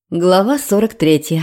Глава 43.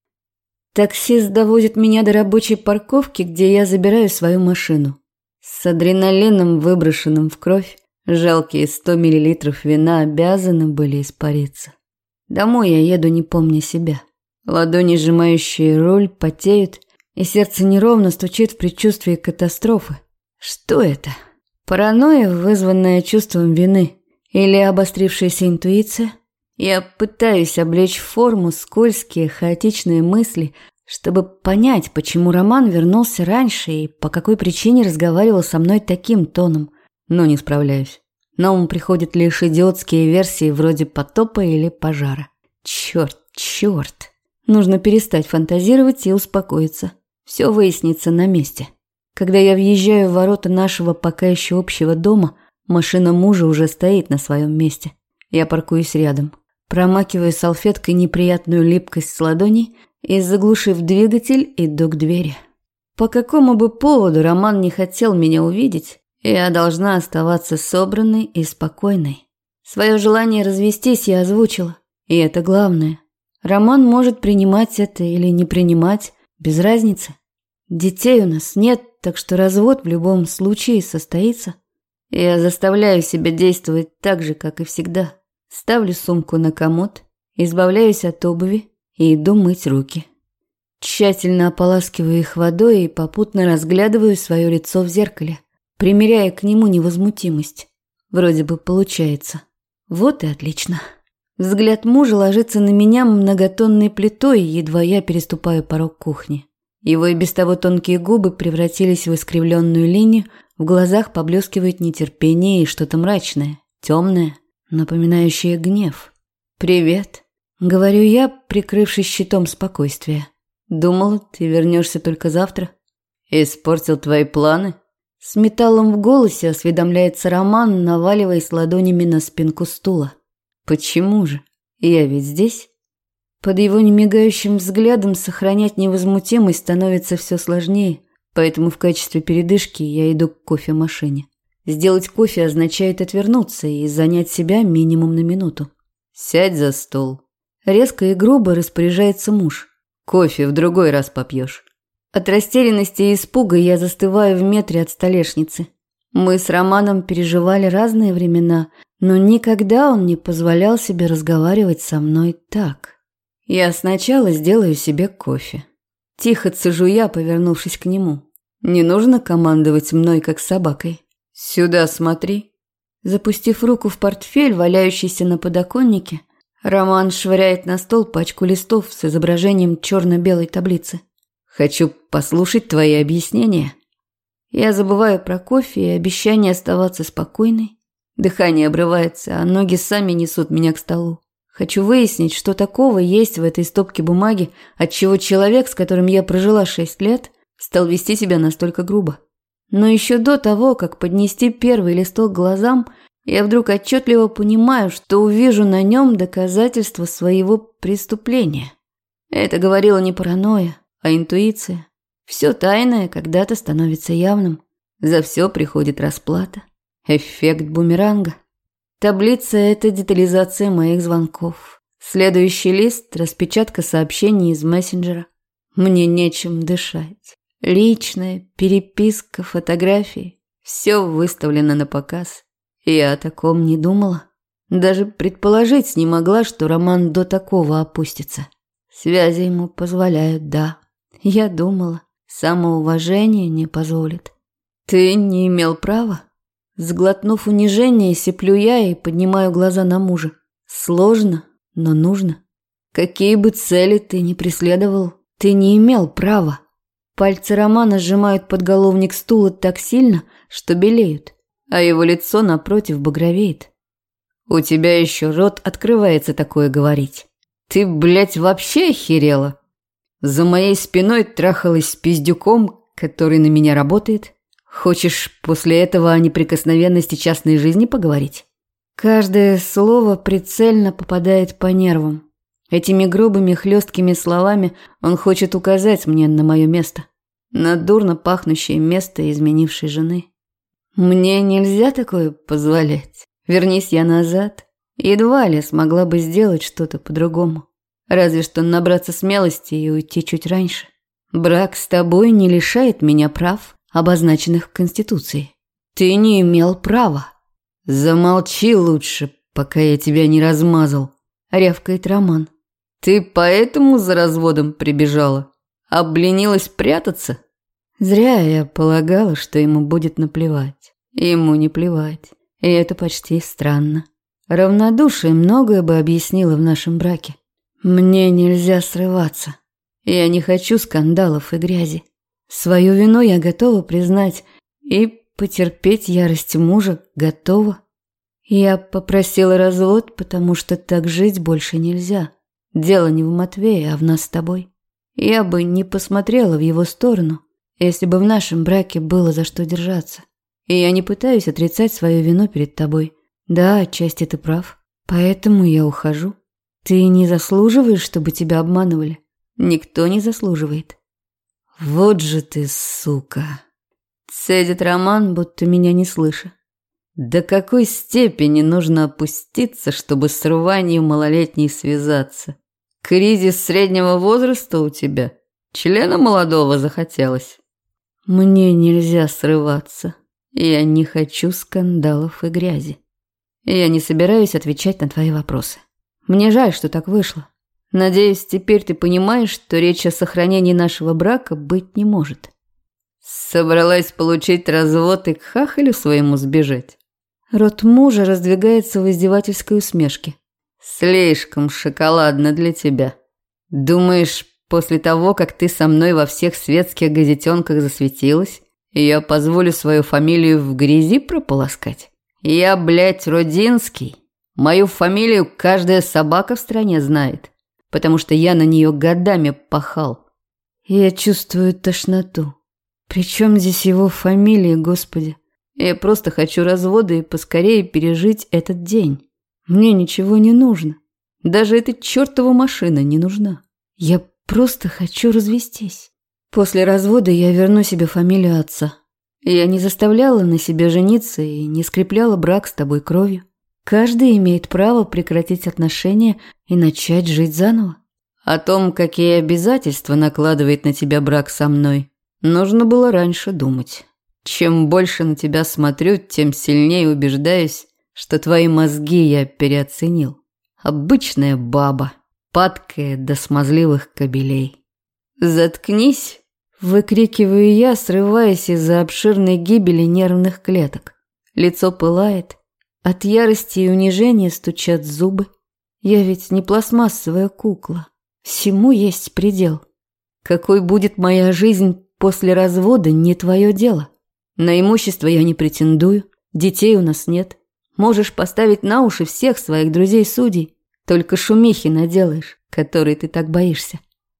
Таксист доводит меня до рабочей парковки, где я забираю свою машину. С адреналином, выброшенным в кровь, жалкие 100 миллилитров вина обязаны были испариться. Домой я еду, не помня себя. Ладони, сжимающие руль, потеют, и сердце неровно стучит в предчувствии катастрофы. Что это? Паранойя, вызванная чувством вины? Или обострившаяся интуиция? Я пытаюсь облечь в форму скользкие, хаотичные мысли, чтобы понять, почему Роман вернулся раньше и по какой причине разговаривал со мной таким тоном. Но не справляюсь. На ум приходят лишь идиотские версии вроде потопа или пожара. Черт. Нужно перестать фантазировать и успокоиться. Все выяснится на месте. Когда я въезжаю в ворота нашего пока еще общего дома, машина мужа уже стоит на своем месте. Я паркуюсь рядом. Промакиваю салфеткой неприятную липкость с ладоней и, заглушив двигатель, иду к двери. По какому бы поводу Роман не хотел меня увидеть, я должна оставаться собранной и спокойной. Свое желание развестись я озвучила, и это главное. Роман может принимать это или не принимать, без разницы. Детей у нас нет, так что развод в любом случае состоится. Я заставляю себя действовать так же, как и всегда. Ставлю сумку на комод, избавляюсь от обуви и иду мыть руки. Тщательно ополаскиваю их водой и попутно разглядываю свое лицо в зеркале, примеряя к нему невозмутимость. Вроде бы получается. Вот и отлично. Взгляд мужа ложится на меня многотонной плитой, едва я переступаю порог кухни. Его и без того тонкие губы превратились в искривленную линию, в глазах поблескивает нетерпение и что-то мрачное, темное, напоминающее гнев. «Привет», — говорю я, прикрывшись щитом спокойствия. «Думала, ты вернешься только завтра». «Испортил твои планы?» С металлом в голосе осведомляется Роман, наваливаясь ладонями на спинку стула. «Почему же? Я ведь здесь». Под его немигающим взглядом сохранять невозмутимость становится все сложнее, поэтому в качестве передышки я иду к кофемашине. Сделать кофе означает отвернуться и занять себя минимум на минуту. «Сядь за стол». Резко и грубо распоряжается муж. «Кофе в другой раз попьешь». От растерянности и испуга я застываю в метре от столешницы. Мы с Романом переживали разные времена, но никогда он не позволял себе разговаривать со мной так. Я сначала сделаю себе кофе. Тихо цежу я, повернувшись к нему. Не нужно командовать мной, как собакой. «Сюда смотри». Запустив руку в портфель, валяющийся на подоконнике, Роман швыряет на стол пачку листов с изображением черно-белой таблицы. «Хочу послушать твои объяснения». Я забываю про кофе и обещание оставаться спокойной. Дыхание обрывается, а ноги сами несут меня к столу. Хочу выяснить, что такого есть в этой стопке бумаги, отчего человек, с которым я прожила 6 лет, стал вести себя настолько грубо. Но еще до того, как поднести первый листок к глазам, я вдруг отчетливо понимаю, что увижу на нем доказательства своего преступления. Это говорила не паранойя, а интуиция. Все тайное когда-то становится явным. За все приходит расплата. Эффект бумеранга. Таблица – это детализация моих звонков. Следующий лист – распечатка сообщений из мессенджера. Мне нечем дышать. Личное, переписка, фотографии – все выставлено на показ. Я о таком не думала. Даже предположить не могла, что Роман до такого опустится. Связи ему позволяют, да. Я думала, самоуважение не позволит. Ты не имел права? Сглотнув унижение, сиплю я и поднимаю глаза на мужа. Сложно, но нужно. Какие бы цели ты ни преследовал, ты не имел права. Пальцы Романа сжимают подголовник стула так сильно, что белеют, а его лицо напротив багровеет. У тебя еще рот открывается такое говорить. Ты, блядь, вообще охерела? За моей спиной трахалась с пиздюком, который на меня работает. Хочешь после этого о неприкосновенности частной жизни поговорить? Каждое слово прицельно попадает по нервам. Этими грубыми хлесткими словами он хочет указать мне на мое место. На дурно пахнущее место изменившей жены. Мне нельзя такое позволять. Вернись я назад, едва ли смогла бы сделать что-то по-другому. Разве что набраться смелости и уйти чуть раньше. Брак с тобой не лишает меня прав, обозначенных в Конституции. Ты не имел права. Замолчи лучше, пока я тебя не размазал, рявкает Роман. Ты поэтому за разводом прибежала? Обленилась прятаться? Зря я полагала, что ему будет наплевать. Ему не плевать. И это почти странно. Равнодушие многое бы объяснило в нашем браке. Мне нельзя срываться. Я не хочу скандалов и грязи. Свою вину я готова признать и потерпеть ярость мужа готова. Я попросила развод, потому что так жить больше нельзя. Дело не в Матвее, а в нас с тобой. Я бы не посмотрела в его сторону, если бы в нашем браке было за что держаться. И я не пытаюсь отрицать свою вину перед тобой. Да, отчасти ты прав. Поэтому я ухожу. Ты не заслуживаешь, чтобы тебя обманывали. Никто не заслуживает. Вот же ты, сука. Цедит Роман, будто меня не слыша. До какой степени нужно опуститься, чтобы с рванью малолетней связаться? Кризис среднего возраста у тебя? Члена молодого захотелось? Мне нельзя срываться. Я не хочу скандалов и грязи. Я не собираюсь отвечать на твои вопросы. Мне жаль, что так вышло. Надеюсь, теперь ты понимаешь, что речь о сохранении нашего брака быть не может. Собралась получить развод и к хахалю своему сбежать. Рот мужа раздвигается в издевательской усмешке. Слишком шоколадно для тебя. Думаешь, после того, как ты со мной во всех светских газетенках засветилась, я позволю свою фамилию в грязи прополоскать? Я, блядь, Родинский. Мою фамилию каждая собака в стране знает, потому что я на нее годами пахал. Я чувствую тошноту. Причем здесь его фамилия, Господи? Я просто хочу развода и поскорее пережить этот день. Мне ничего не нужно. Даже эта чертова машина не нужна. Я просто хочу развестись. После развода я верну себе фамилию отца. Я не заставляла на себе жениться и не скрепляла брак с тобой кровью. Каждый имеет право прекратить отношения и начать жить заново. О том, какие обязательства накладывает на тебя брак со мной, нужно было раньше думать. Чем больше на тебя смотрю, тем сильнее убеждаюсь, что твои мозги я переоценил. Обычная баба, падкая до смазливых кобелей. «Заткнись!» – выкрикиваю я, срываясь из-за обширной гибели нервных клеток. Лицо пылает. От ярости и унижения стучат зубы. Я ведь не пластмассовая кукла. Всему есть предел. Какой будет моя жизнь после развода, не твое дело. На имущество я не претендую, детей у нас нет. Можешь поставить на уши всех своих друзей-судей, только шумихи наделаешь, которой ты так боишься.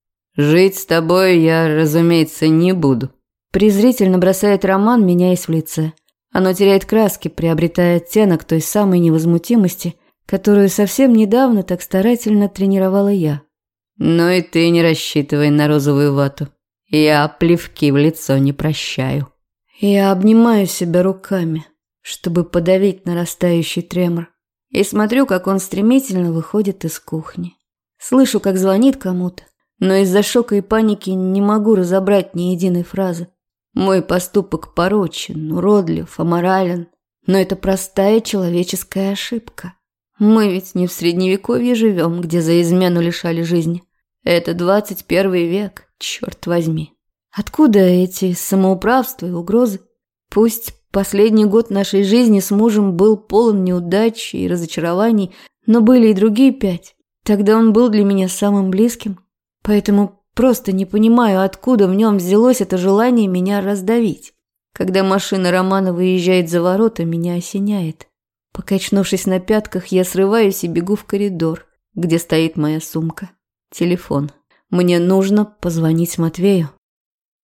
Жить с тобой я, разумеется, не буду. Презрительно бросает Роман, меняясь в лице. Оно теряет краски, приобретая оттенок той самой невозмутимости, которую совсем недавно так старательно тренировала я. Ну и ты не рассчитывай на розовую вату. Я плевки в лицо не прощаю. Я обнимаю себя руками, чтобы подавить нарастающий тремор, и смотрю, как он стремительно выходит из кухни. Слышу, как звонит кому-то, но из-за шока и паники не могу разобрать ни единой фразы. Мой поступок порочен, уродлив, аморален, но это простая человеческая ошибка. Мы ведь не в средневековье живем, где за измену лишали жизни. Это 21 век, черт возьми. Откуда эти самоуправства и угрозы? Пусть последний год нашей жизни с мужем был полон неудач и разочарований, но были и другие 5. Тогда он был для меня самым близким, поэтому просто не понимаю, откуда в нем взялось это желание меня раздавить. Когда машина Романа выезжает за ворота, меня осеняет. Покачнувшись на пятках, я срываюсь и бегу в коридор, где стоит моя сумка. Телефон. Мне нужно позвонить Матвею.